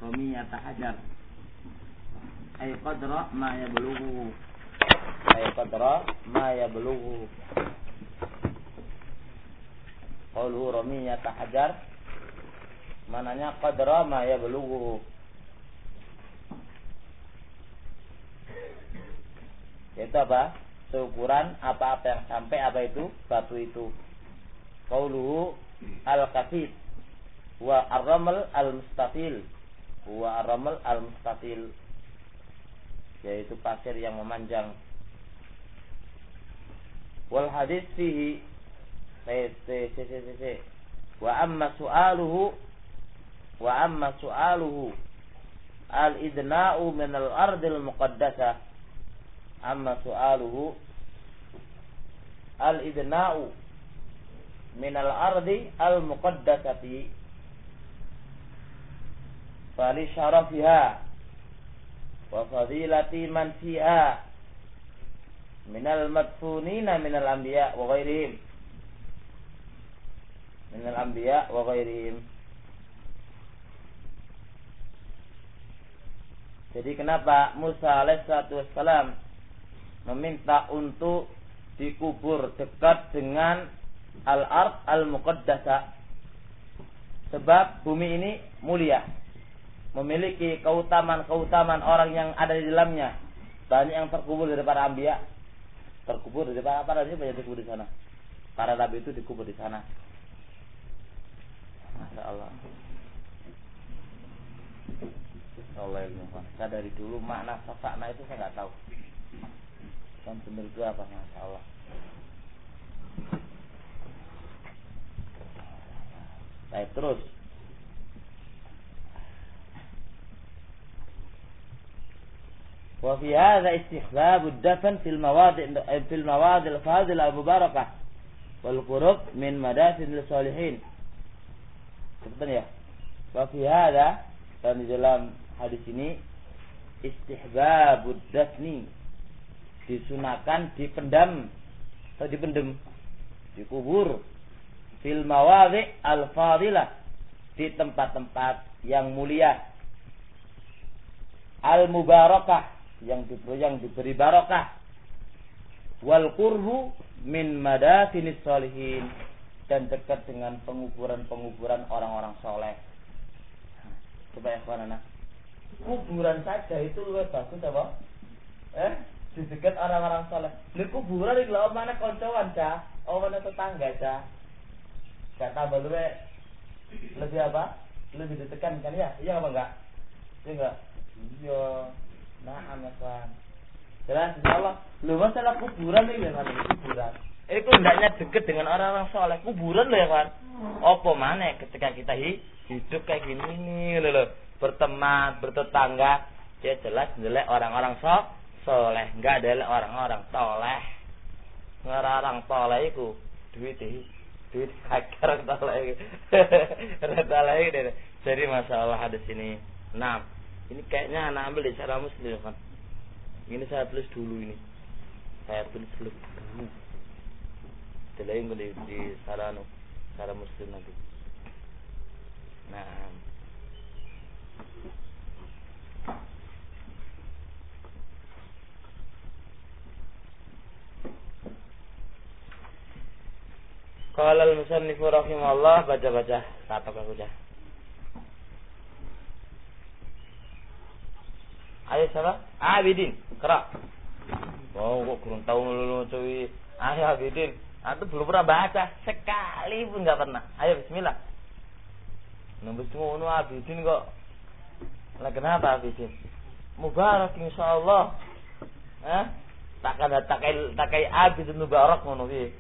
ramiyata hajar ay qadra ma yablughu qauluhu ramiyata hajar mananya qadra ma yablughu, yaitu apa? Seukuran apa-apa yang sampai apa itu? Batu itu. Qauluhu al-qasid wa ar-ramal al-mustafil, yaitu pasir yang memanjang. Wal hadis fihi wa amma su'aluhu al-idna'u min al-ardil muqaddasah. Amma su'aluhu al-idna'u min al-ardi al-muqaddasati fali syarafiha wa fadilati man fiha min al-madfunina min al-anbiya wa ghairihim. Jadi kenapa Musa alaihissalatu wassalam meminta untuk dikubur dekat dengan al-ard al-muqaddasah? Sebab bumi ini mulia, memiliki keutamaan orang yang ada di dalamnya. Banyak yang terkubur dari para anbiya, terkubur dari para nabi, banyak dikubur di sana. Para nabi itu dikubur di sana. Masya Allah. Allah ilmu. Saya dari dulu makna safakna itu saya nggak tahu. Kan benar itu apa? Masya Allah. Baik, terus. Wa fi hadza istihbab ad-dafn fil mawadi' al-fadil al-mubarakah wal qurub min madasin lis-salihin. Betul ya? Wa fi hadza, dan di dalam hadis ini istihbabud dafni, disunahkan dipendam atau dipendem, dikubur fil mawadhi' al-fadilah, di tempat-tempat yang mulia, al-mubarakah, yang diberi barakah, wal qurbu min madasinis sholihin, dan dekat dengan penguburan orang-orang soleh. Coba ya kawan anak, kuburan saja itu lebih bagus apa? Di dekat orang-orang soleh. Di kuburan itu lah mana koncoan cah, mana tetangga cah. Gak tambah lebih apa? Lebih ditekankan ya? Iya apa enggak? Iya enggak? Iya. Nah, ya kawan. Jelas insyaallah. Lu masalah kuburan ini kan, kuburan. Itu hendaknya dekat dengan orang-orang soleh. Kuburan loh ya kawan. Apa mana ketika kita hidup kayak gini nih loh, berteman, bertetangga, ya jelas jelek orang-orang soleh, enggak ada orang-orang toleh. Orang-orang toleh itu duit hacker toleh. Toleh itu. Jadi masalah hadis ini. Nah, ini kayaknya anak ambil di cara Muslim kan. Ini saya tulis dulu ini. Saya tulis dulu. Selain di cara Muslim nanti. Nah. Qala al-musannif rahimahullah, baca-baca katok aku dah. Ayo salah, Abidin, kerak. Oh, kok kurang tahu lu cuy. Ayo Abidin, antum belum pernah baca sekali pun enggak pernah. Ayo bismillah. Nembus ngono Abidin kok. Lah kenapa Abidin? Mubarak insyaallah. Takai Abidin mubarak ngono piye?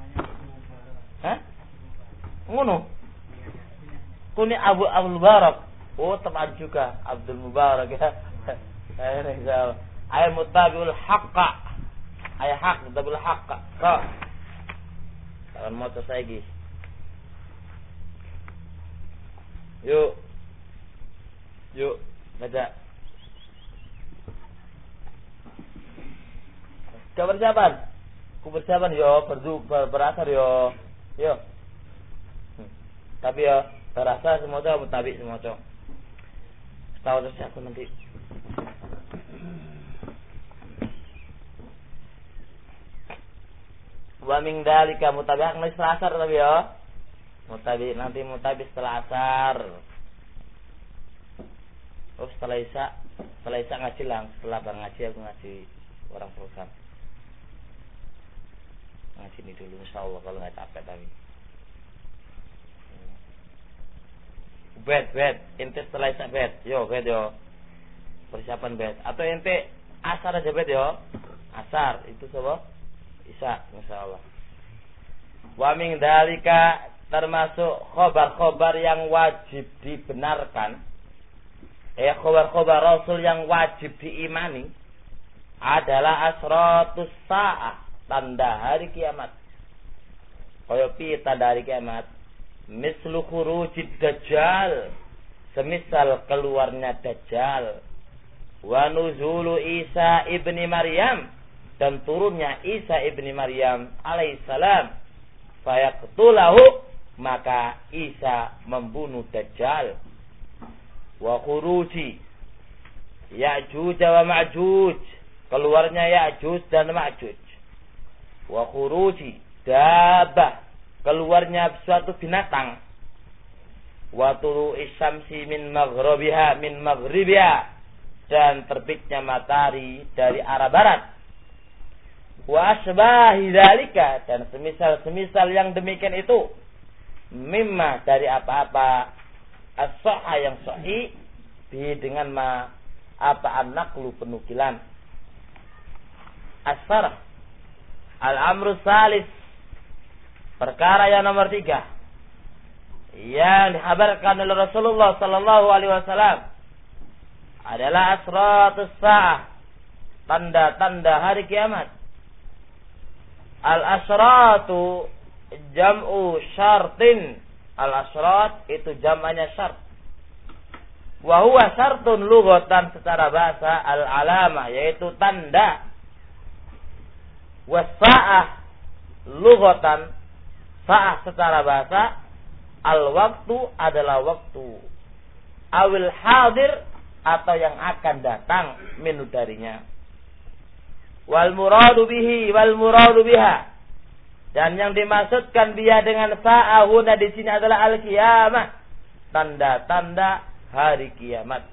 Ngono. Kuni Abu Mubarak. Oh, teman juga Abdul Mubarak ya. Ayat mutabiul haqqa. Ayat haq mutabiul haqqa. Kok. Jangan motor saya lagi. Yuk, baca. Kebersiapan. Kebersiapan yo, berasar yo. Yo. Tapi ya berasa semua mutabi semua. Tahu terus aku nanti. Wa min dalika mutabi setelah asar tapi ya. Mutabi setelah asar. Oh setelah isya ngaji lang. Setelah bang ngaji aku ngaji orang program. Ngaji ini dulu insyaallah kalau nggak capek tapi. Bed. Ente setelah isya bed. Yo bed yo. Persiapan bed. Atau ente asar aja bed yo. Asar itu coba. Isya insyaallah. Wa min dalika termasuk khobar-khobar yang wajib dibenarkan. Khobar-khobar Rasul yang wajib diimani adalah asratus sa'ah, tanda hari kiamat. Kaya piye tanda hari kiamat? Mislu khurujid dajjal, semisal keluarnya dajjal. Wa nuzulu Isa ibni Maryam, dan turunnya Isa ibni Maryam alaihissalam. Fayaqtulahu, maka Isa membunuh Dajjal. Wa khuruji Ya'juj wa Ma'juj, keluarnya Ya'juj dan Ma'juj. Wa khuruji dabah, keluarnya suatu binatang. Wa tulu'i syamsi min maghribiha, dan terbitnya matahari dari arah barat. Wa asbahi dzalika, dan semisal yang demikian itu, mimma dari apa-apa as-sahha yang sahih bi dengan an-naqlu penukilan. As-sarh al-amru salis, perkara yang nomor 3 yang dikabarkan oleh Rasulullah sallallahu alaihi wasallam adalah asratus sa'ah, tanda-tanda hari kiamat. Al-asratu jam'u syartin. Al-asrat itu jam'anya syart. Wa huwa syartun lughatan, secara bahasa al-alamah, yaitu tanda. Was-sa'ah lughatan, sa'ah secara bahasa, al-waktu adalah waktu. Awil hadir, atau yang akan datang minu darinya. Wal muradu biha, dan yang dimaksudkan biha dengan sa'ahuna di sini adalah al-qiyamah, tanda-tanda hari kiamat.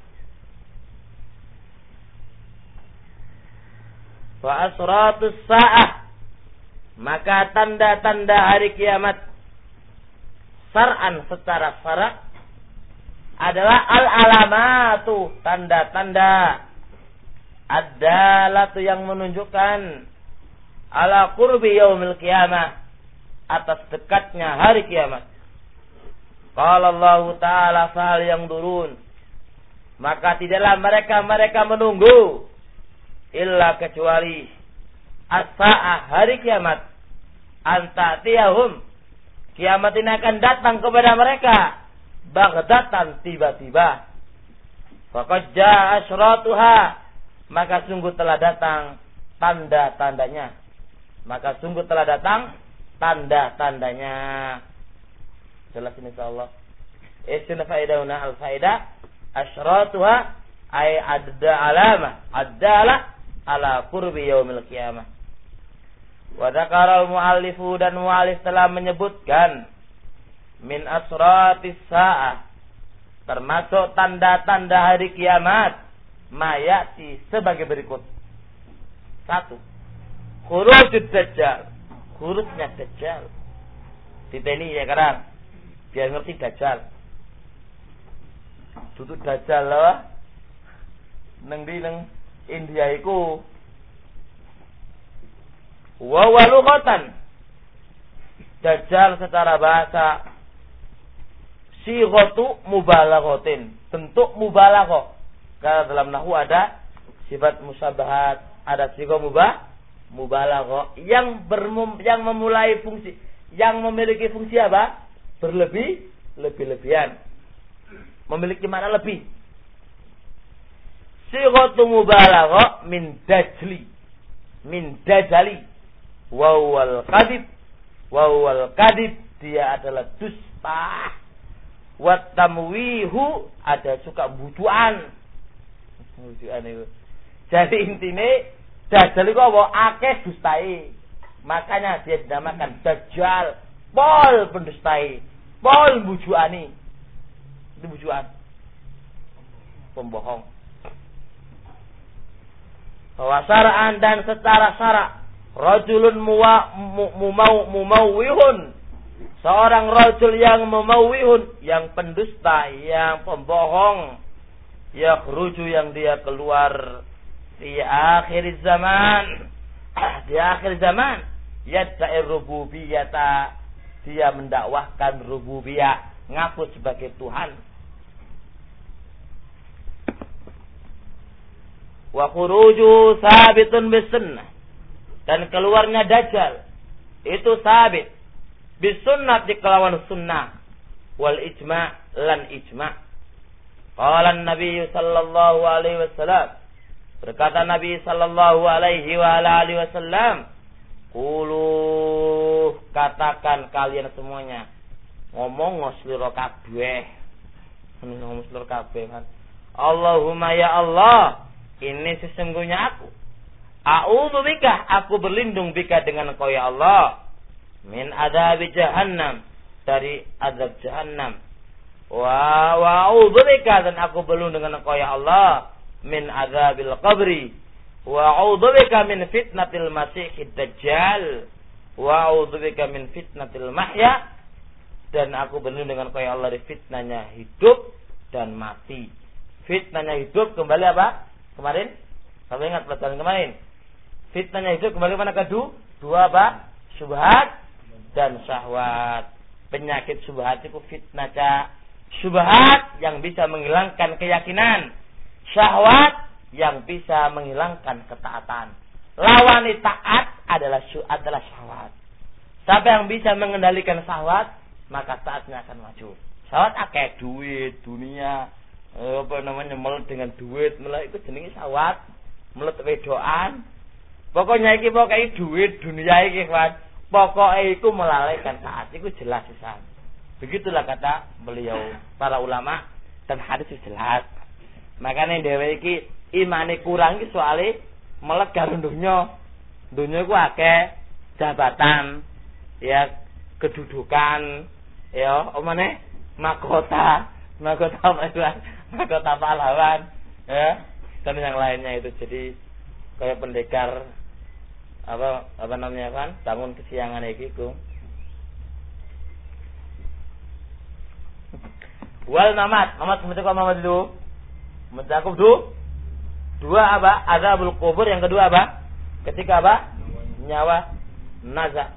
Wa asratus sa'ah, maka tanda-tanda hari kiamat syar'an, secara syarak, adalah al-alamatu, tanda-tanda, ad-dalatu yang menunjukkan ala qurbi yaumil qiyamah, atas dekatnya hari kiamat. Qala Allah Ta'ala fahal yang durun, maka tidaklah mereka menunggu illa kecuali as-sa'ah, hari kiamat, antatiyahum, kiamat ini akan datang kepada mereka baghdatan, tiba-tiba. Faqad jaa asyratuha, maka sungguh telah datang tanda-tandanya. Jelas ini insyaallah. Isna faidahuna al-faidah asyratuha ay adda alamah addala ala qurbi yaumil qiyamah. Wa dzakara al-muallifu, dan muallif telah menyebutkan min asratis sa'ah, termasuk tanda-tanda hari kiamat, mayati sebagai berikut. 1. Khurujud dajjal, khurujnya dajjal. Diteni ya sekarang biar ngerti dajjal. Duduk dajjal loh nang di nang India iku. Wa walughatan, dajjal secara bahasa sighatu mubalaghatin, bentuk mubalaghah. Karena dalam nahwu ada sifat musyabahat, ada sighah mubalaghah yang memulai fungsi, yang memiliki fungsi apa? Lebih-lebihan. Memiliki makna lebih. Sighatu mubalaghah min dajali wa wal kadib, dia adalah dusta. Wat tamwihu, ada suka bujuan, Wujudan itu. Jadi intine Dajjal iku apa? Akeh dustai. Makanya dia dinamakan Dajjal, pol pendustai, pol bujukani. Itu bujukan. Pembohong. Bahwa syara'an dan secara syarak, rajulun mumawwihun, seorang rajul yang mumawwihun, yang pendusta, yang pembohong, yakhruju yang dia keluar di akhir zaman, di akhir zaman, yadda'i rububiyyata, dia mendakwahkan rububiyah, ngaku sebagai Tuhan. Wa khuruju sabitun bisunnah, dan keluarnya Dajjal itu sabit bisunnah, di kelawan sunnah, wal ijma' lan ijma'. Qala Nabi sallallahu alaihi wasallam, berkata Nabi sallallahu alaihi wa alihi wasallam, qulu, katakan kalian semuanya, ngomong ngosliro kabeh, ngomong ngosliro kabeh kan. Allahumma ya Allah, ini sesungguhnya aku, a'udzu bika, aku berlindung bika dengan Engkau ya Allah, min adzab jahannam, dari azab jahannam, wa a'udzu bika, dan aku berlindung dengan Engkau ya Allah, min adzabil qabri, wa a'udzu bika min fitnatil masiihid dajjal, wa a'udzu bika min fitnatil mahya, dan aku berlindung dengan Engkau ya Allah dari fitnahnya hidup dan mati. Fitnahnya hidup kembali apa? Kemarin, kamu ingat pelajaran kemarin? Fitnahnya hidup kembali mana dua apa? Syubhat dan syahwat. Penyakit syubhat itu fitnah syubhat yang bisa menghilangkan keyakinan, syahwat yang bisa menghilangkan ketaatan. Lawan taat adalah syahwat. Siapa yang bisa mengendalikan syahwat, maka taatnya akan maju. Syahwat akeh duit, dunia, melet dengan duit, melet itu jenenge syahwat, melet wedoan. Pokoknya iki pokoke duit dunia iki kan. Pokoke iku melalaikan taat, iku jelas pisan. Begitulah kata beliau para ulama, dan hadis itu jelas. Makanya dhewe iki imane kurang iki soalé melet karo donya. Donya iku akeh jabatan, ya kedudukan, ya omane mahkota pahlawan, ya, dan yang lainnya itu. Jadi kayak pendekar apa namanya kan, bangun kesiangan iki ku. Wal mamat seperti kau mamat dulu, mencakup dua apa? Azabul kubur, yang kedua apa? Ketika apa? Nyawa nazak.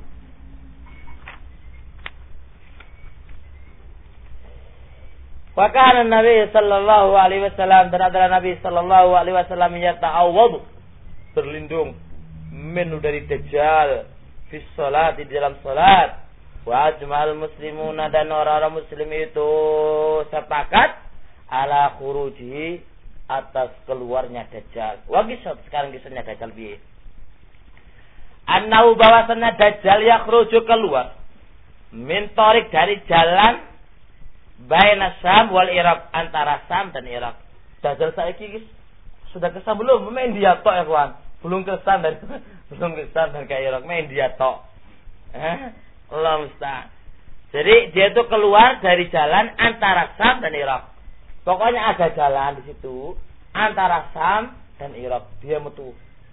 Wakana Nabi sallallahu alaihi wasallam, dan adalah Nabi sallallahu alaihi wasallam yata'awwadu, berlindung minu dari Dajjal fi shalat, di dalam salat. Wa ajma'al muslimuna, dan orang-orang muslim itu sepakat ala khuruji, atas keluarnya Dajjal. Wa kisah sekarang kisahnya Dajjal piye? Annahu, bahwasannya Dajjal yakhruju, keluar min tariq, dari jalan baina Syam wal Irak, antara Syam dan Irak. Dajjal saiki sudah ke Syam belum? Main dia tok ya kawan. Belum ke Syam dan ke Irak, main dia tok. Allah musta'an. Jadi dia itu keluar dari jalan antara Syam dan Irak. Pokoknya ada jalan di situ antara Syam dan Irak. Dia metu.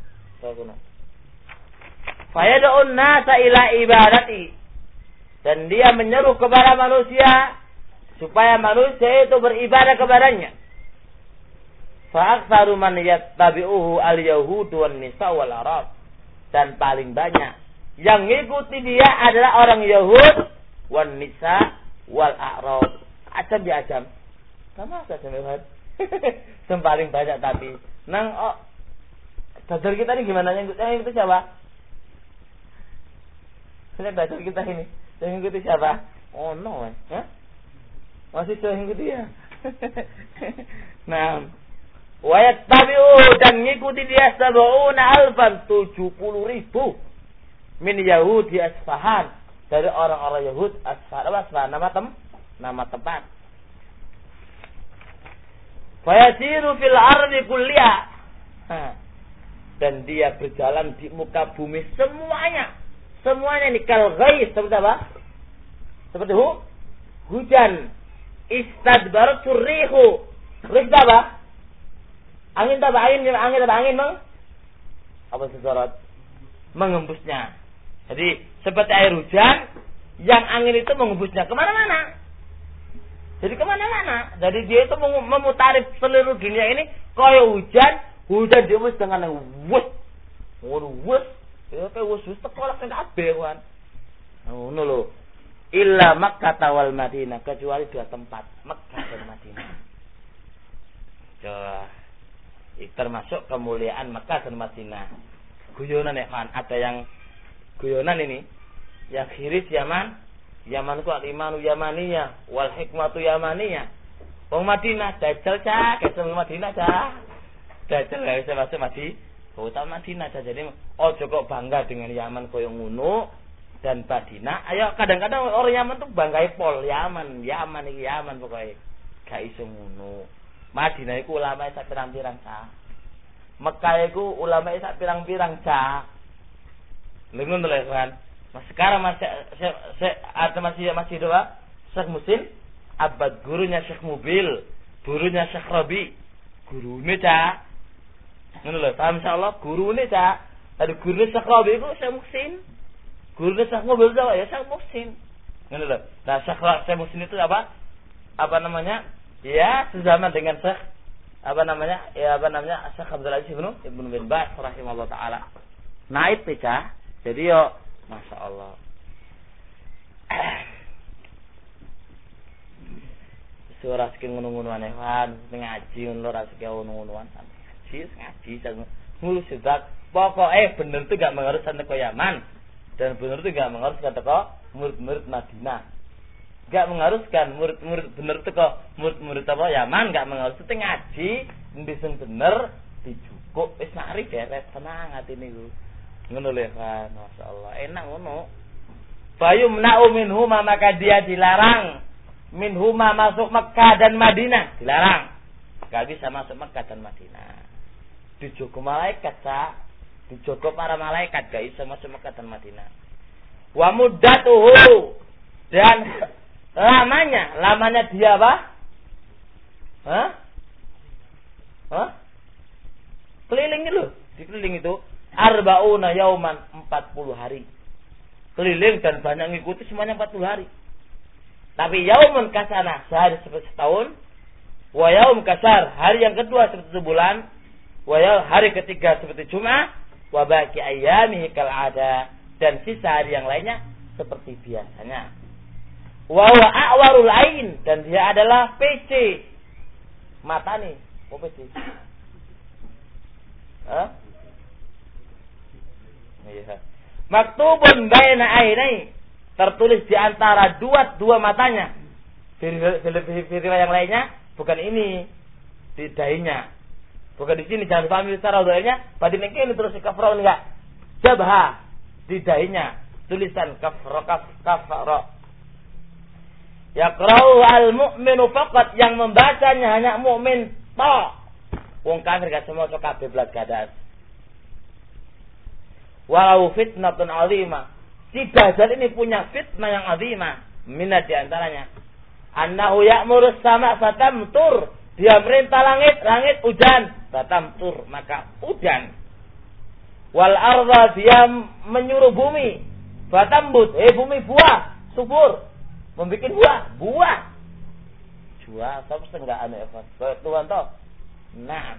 Fayad'un nasa ila ibadati, dan dia menyeru kepada manusia supaya manusia itu beribadah kepadanya. Fa'aktsaru man yattabi'uhu al-yahudu wan nisa wal arab, dan paling banyak yang mengikuti dia adalah orang Yahud, wan nisa wal arab. Ajam ya ajam. Sama saja Tuhan. Yang paling banyak tapi Dajjal kita ini gimana? Yang itu siapa? Dajjal kita ini yang ikuti siapa? Oh no, masih mengikuti ya. Nah, wayat tabi'u, dan ngikuti dia 70,000 min Yahudi Asfahan, dari orang-orang Yahud Asfahan, nama tempat. Fayasiru fil ardi kulliha. Dan dia berjalan di muka bumi semuanya. Semuanya ini kal ghais, seperti apa? Seperti hujan. Istadbarat rihu. Rih apa? Angin apa? Angin, Bang? Apa sesorot? Mengembusnya. Jadi seperti air hujan yang angin itu mengembusnya kemana-mana. Jadi kemana-mana. Jadi dia itu memutari seluruh dunia ini kayak hujan diembus dengan wus. Ya kayak wus tekolak kabeh kan. Ngono lho. Illa Makkah wal Madinah, kecuali dua tempat, Makkah dan Madinah. Coba. Termasuk kemuliaan Makkah dan Madinah. Guyonan ya kan, ada yang guyonan ini. Yang khiris Yaman ku al-imanu yamaniyah wal hikmatu yamaniyah. Wong Madinah dajal cah, kesel Madinah cah. Dajal gak bisa masuk Madinah cah. Jadi ojo kok bangga dengan Yaman koyo ngono dan Madinah. Ayo kadang-kadang orang Yaman tuh banggai pol Yaman iki Yaman pokoknya. Gak iso ngono. Madinah iku ulama sak pirang-pirang cah. Mekah iku ulama sak pirang-pirang cah. Lha ngono lho kan. Mas sekarang masih doa Syekh Musin abad gurunya Syekh Mubil, gurunya Syekh Rabi, gurune cah. Ngono lho, paham insyaallah gurune cah. Ada gurune Syekh Rabi iku Syekh Musin. Gurune Syekh Mubil ya Syekh Musin. Ngono lho. Nah, Syekh Musin itu apa? Apa namanya? Ya, sezaman dengan Syekh Syekh Abdul Aziz Ibnu bin Baz rahimahullah taala. Naib cah. Jadi yo Masya Allah. Surah sekian ngono-ngonoan kan, ngaji ngono ora sekian ngono-ngonoan. Ngaji ngulus sedak. Pokoknya bener tuh gak mengharuskan teko Yaman dan bener tuh gak mengharuskan teko murid-murid Madinah. Gak mengharuskan murid-murid bener teko murid-murid apa Yaman, gak mengharuskan ngaji ndisen bener dijukuk wis mari beres tenang atine niku. Ngono lho kan, masyaallah enak ngono. Fayumna'u minhuma, maka dia dilarang minhuma masuk Mekah dan Madinah, dilarang. Gak bisa masuk Mekah dan Madinah. Dijogo malaikat, Cak. Dijogo para malaikat gak bisa masuk Mekah dan Madinah. Wa muddatuhu, dan lamanya dia apa? Keliling itu, dikeliling itu arba'una yauman, 40 hari. Keliling dan banyak ngikuti semuanya 40 hari. Tapi yaumun kasana, sehari seperti setahun. Wa yaum kasar, hari yang kedua seperti sebulan. Wa yaum hari ketiga seperti Jumat. Wa baqi ayyamihi kal ada, dan sisa hari yang lainnya seperti biasanya. Wa huwa a'warul ain, dan dia adalah PC. Mata nih, oh PC. Iya. Maktubun baina ainai, tertulis di antara dua matanya. Firman yang lainnya bukan ini di dahinya. Bukan di sini, jangan pahami secara zahirnya. Pada ini terus kafra enggak. Jabha di dahinya tulisan kafra. Yaqra'u al-mu'minu faqat, yang membacanya hanya mukmin tok. Wong kafir gak semua kabeh blas gadas. Walau fitnatun azimah, si Dajjal ini punya fitnah yang azimah. Minat di antaranya annahu ya'muru sama fatamtur, dia merintah langit hujan, fatamtur maka hujan. Wal arda, dia menyuruh bumi, fatambut, bumi buah, subur, membikin buah. Sama setengah aneh Tuhan toh. Nah,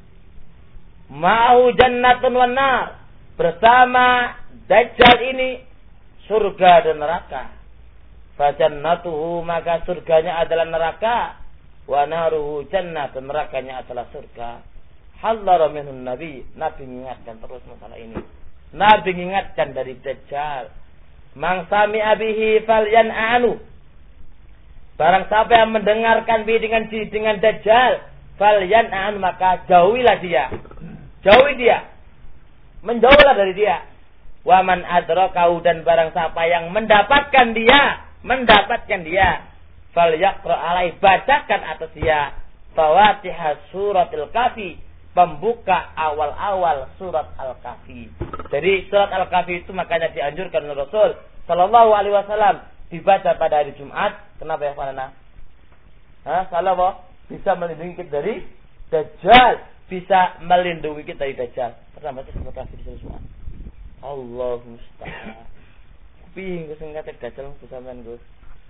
ma'u jannatun wan nar, bersama Dajjal ini surga dan neraka. Fajannatuhu, maka surganya adalah neraka. Wa naruhu jannah, dan nerakanya adalah surga. Hallara minhun Nabi mengingatkan terus masalah ini. Nabi mengingatkan dari Dajjal. Man sami'a bihi falyan'anu, barang siapa yang mendengarkan dengan Dajjal, falyan'an, maka jauhilah dia. Jauhi dia. Menjauhlah dari dia. Wa man adrakau, dan barang siapa yang mendapatkan dia, falyaqra alai, bacakan atas dia Fawatihah suratil Kahfi, pembuka awal-awal surat Al-Kahfi. Jadi surat Al-Kahfi itu makanya dianjurkan oleh Rasul sallallahu alaihi wasallam dibaca pada hari Jumat. Kenapa ya Fanana? Salah apa? Bisa melindungi kita dari Dajjal, bisa melindungi kita dari Dajjal. Pernah baca surat Al-Kahfi di semua? Allah musta'an. Kuping sing kate Dajjal sampean Gus.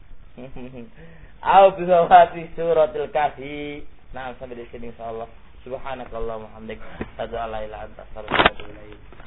Au bisa baca suratul Kahfi. Nah, sampai di sini insyaallah. Subhanakallahumma hamdik. Asyhadu an la ilaha illa anta astaghfiruka wa atubu ilaik.